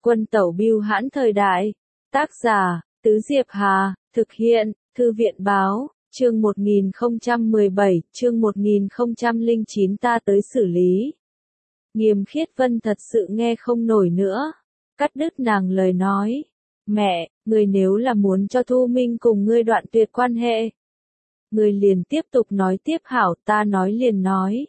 Quân tẩu bưu hãn thời đại. Tác giả, Tứ Diệp Hà, thực hiện, Thư viện báo, chương 1017, chương 1009 ta tới xử lý. Nghiêm Khiết Vân thật sự nghe không nổi nữa, cắt đứt nàng lời nói. Mẹ, người nếu là muốn cho Thu Minh cùng ngươi đoạn tuyệt quan hệ, người liền tiếp tục nói tiếp hảo, ta nói liền nói.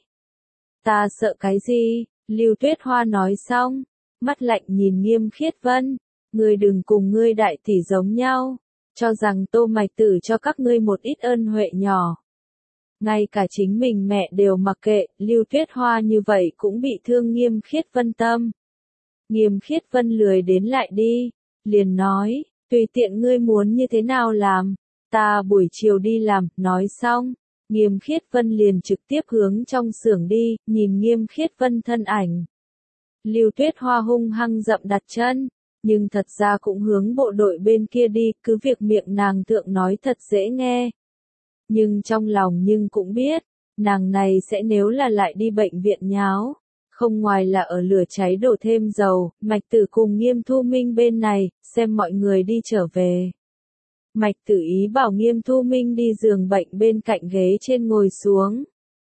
Ta sợ cái gì? Lưu Tuyết Hoa nói xong, mắt lạnh nhìn Nghiêm Khiết Vân, ngươi đừng cùng ngươi đại tỷ giống nhau, cho rằng Tô Mạch Tử cho các ngươi một ít ân huệ nhỏ. Ngay cả chính mình mẹ đều mặc kệ, Lưu Tuyết Hoa như vậy cũng bị thương Nghiêm Khiết Vân tâm. Nghiêm Khiết Vân lười đến lại đi, liền nói, tùy tiện ngươi muốn như thế nào làm, ta buổi chiều đi làm, nói xong. Nghiêm Khiết Vân liền trực tiếp hướng trong xưởng đi, nhìn Nghiêm Khiết Vân thân ảnh. Lưu Tuyết Hoa hung hăng dậm đặt chân, nhưng thật ra cũng hướng bộ đội bên kia đi, cứ việc miệng nàng thượng nói thật dễ nghe. Nhưng trong lòng nhưng cũng biết, nàng này sẽ nếu là lại đi bệnh viện nháo, không ngoài là ở lửa cháy đổ thêm dầu, Mạch Tử cùng Nghiêm Thu Minh bên này, xem mọi người đi trở về. Mạch Tử ý bảo Nghiêm Thu Minh đi giường bệnh bên cạnh ghế trên ngồi xuống.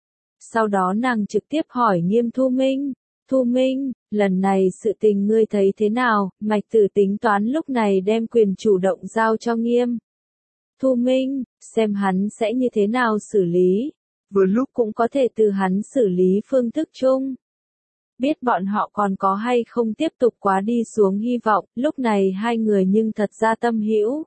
Sau đó nàng trực tiếp hỏi Nghiêm Thu Minh, Thu Minh, lần này sự tình ngươi thấy thế nào? Mạch Tử tính toán lúc này đem quyền chủ động giao cho Nghiêm Thu Minh, xem hắn sẽ như thế nào xử lý. Vừa lúc cũng có thể từ hắn xử lý phương thức chung. Biết bọn họ còn có hay không tiếp tục quá đi xuống hy vọng, lúc này hai người nhưng thật ra tâm hữu.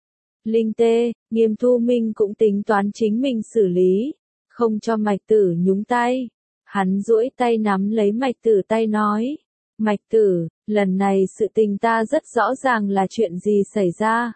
Linh tê, Nghiêm Thu Minh cũng tính toán chính mình xử lý, không cho Mạch Tử nhúng tay. Hắn duỗi tay nắm lấy Mạch Tử tay nói, Mạch Tử, lần này sự tình ta rất rõ ràng là chuyện gì xảy ra.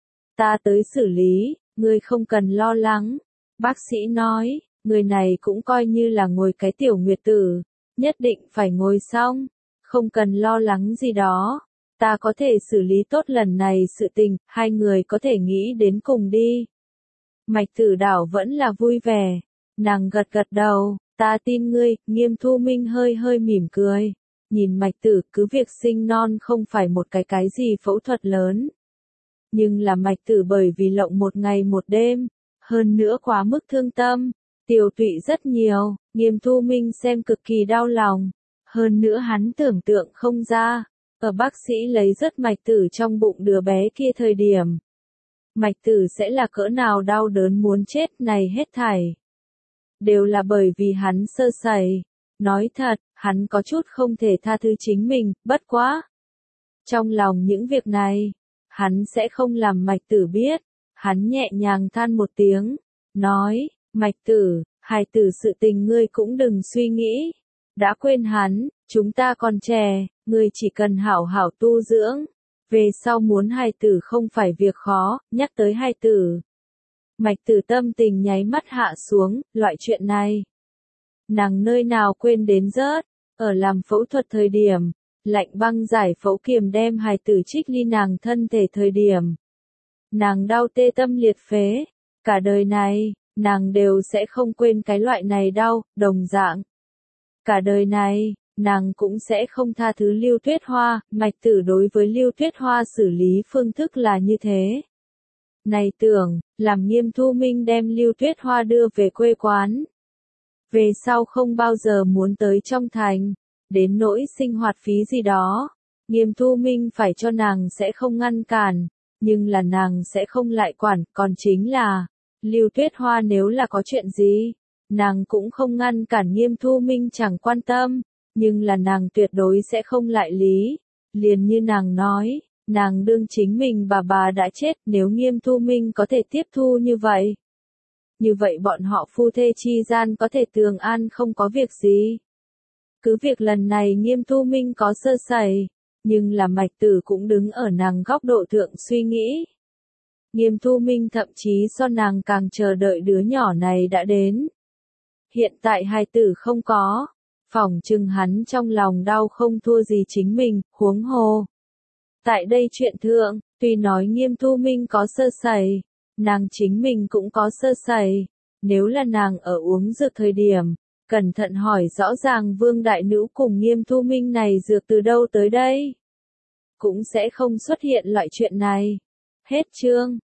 Ta tới xử lý, ngươi không cần lo lắng. Bác sĩ nói, người này cũng coi như là ngồi cái tiểu nguyệt tử, nhất định phải ngồi xong, không cần lo lắng gì đó. Ta có thể xử lý tốt lần này sự tình, hai người có thể nghĩ đến cùng đi. Mạch Tử đảo vẫn là vui vẻ, nàng gật gật đầu, ta tin ngươi. Nghiêm Thu Minh hơi hơi mỉm cười, nhìn Mạch Tử, cứ việc sinh non không phải một cái gì phẫu thuật lớn. Nhưng là Mạch Tử bởi vì lộng một ngày một đêm, hơn nữa quá mức thương tâm, tiểu tụy rất nhiều, Nghiêm Thu Minh xem cực kỳ đau lòng, hơn nữa hắn tưởng tượng không ra. Ở bác sĩ lấy rất Mạch Tử trong bụng đứa bé kia thời điểm, Mạch Tử sẽ là cỡ nào đau đớn muốn chết, này hết thảy đều là bởi vì hắn sơ sẩy. Nói thật, hắn có chút không thể tha thứ chính mình, bất quá. Trong lòng những việc này, hắn sẽ không làm Mạch Tử biết. Hắn nhẹ nhàng than một tiếng, nói, Mạch Tử, hài tử sự tình ngươi cũng đừng suy nghĩ. Đã quên hắn, chúng ta còn trẻ, ngươi chỉ cần hảo hảo tu dưỡng. Về sau muốn hài tử không phải việc khó, nhắc tới hài tử. Mạch Tử tâm tình nháy mắt hạ xuống, loại chuyện này. Nàng nơi nào quên đến rớt, ở làm phẫu thuật thời điểm, lạnh băng giải phẫu kiềm đem hài tử trích ly nàng thân thể thời điểm. Nàng đau tê tâm liệt phế, cả đời này, nàng đều sẽ không quên cái loại này đau, đồng dạng. Cả đời này, nàng cũng sẽ không tha thứ Lưu Tuyết Hoa. Mạch Tử đối với Lưu Tuyết Hoa xử lý phương thức là như thế. Này tưởng, làm Nghiêm Thu Minh đem Lưu Tuyết Hoa đưa về quê quán. Về sau không bao giờ muốn tới trong thành, đến nỗi sinh hoạt phí gì đó. Nghiêm Thu Minh phải cho nàng sẽ không ngăn cản, nhưng là nàng sẽ không lại quản, còn chính là, Lưu Tuyết Hoa nếu là có chuyện gì, nàng cũng không ngăn cản. Nghiêm Thu Minh chẳng quan tâm, nhưng là nàng tuyệt đối sẽ không lại lý. Liền như nàng nói, nàng đương chính mình bà đã chết, nếu Nghiêm Thu Minh có thể tiếp thu như vậy. Như vậy bọn họ phu thê chi gian có thể tường an không có việc gì. Cứ việc lần này Nghiêm Thu Minh có sơ sẩy, nhưng là Mạch Tử cũng đứng ở nàng góc độ thượng suy nghĩ. Nghiêm Thu Minh thậm chí so nàng càng chờ đợi đứa nhỏ này đã đến. Hiện tại hài tử không có, phỏng chừng hắn trong lòng đau không thua gì chính mình, huống hồ. Tại đây chuyện thượng, tuy nói Nghiêm Thu Minh có sơ sẩy, nàng chính mình cũng có sơ sẩy. Nếu là nàng ở uống dược thời điểm, cẩn thận hỏi rõ ràng Vương Đại Nữ cùng Nghiêm Thu Minh này dược từ đâu tới đây. cũng sẽ không xuất hiện loại chuyện này. Hết chương.